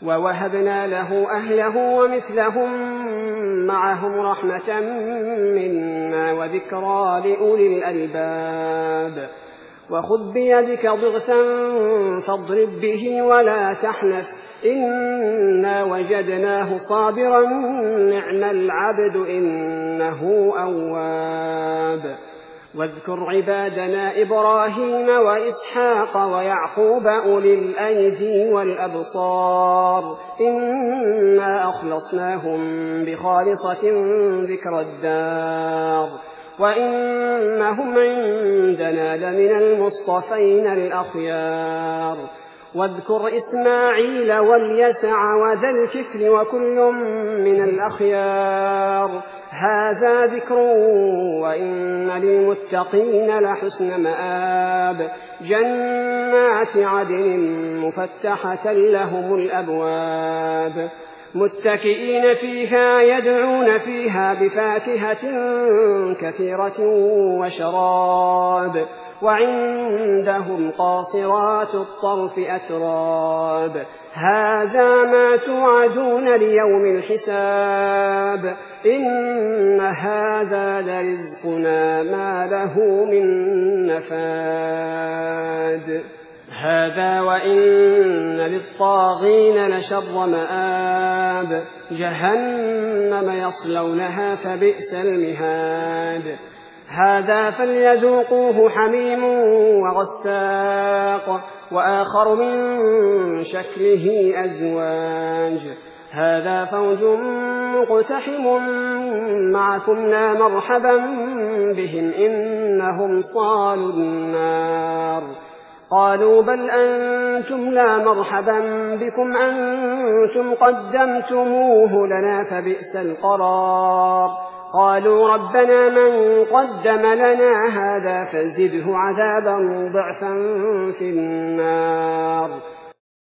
ووهبنا له أهله ومثلهم معهم رحمة منا وذكرى لأولي الألباب. وخذ بيدك ضغثا فاضرب به ولا تحنث إنا وجدناه صابرا نعم العبد إنه أواب. واذكر عبادنا إبراهيم وإسحاق ويعقوب أولي الأيدي والأبصار إنا أخلصناهم بخالصة ذكر الدار وإنهم عندنا لمن المصطفين الأخيار. واذكر إسماعيل واليسع وذا الكفل وكل من الأخيار هذا ذكر وإن للمتقين لحسن مآب جنات عدن مفتحة لهم الأبواب متكئين فيها يدعون فيها بفاكهة كثيرة وشراب وعندهم قاصرات الطرف أتراب هذا ما توعدون ليوم الحساب إن هذا لرزقنا ما له من نفاد. هذا وإن للطاغين لشر مآب جهنم يصلونها فبئس المهاد. هذا فليذوقوه حميم وغساق وآخر من شكله أزواج هذا فوج مقتحم معكم لا مرحبا بهم إنهم صالوا النار. قالوا بل أنتم لا مرحبا بكم أنتم قدمتموه لنا فبئس القرار. قالوا ربنا من قدم لنا هذا فزده عذابا ضعفا في النار.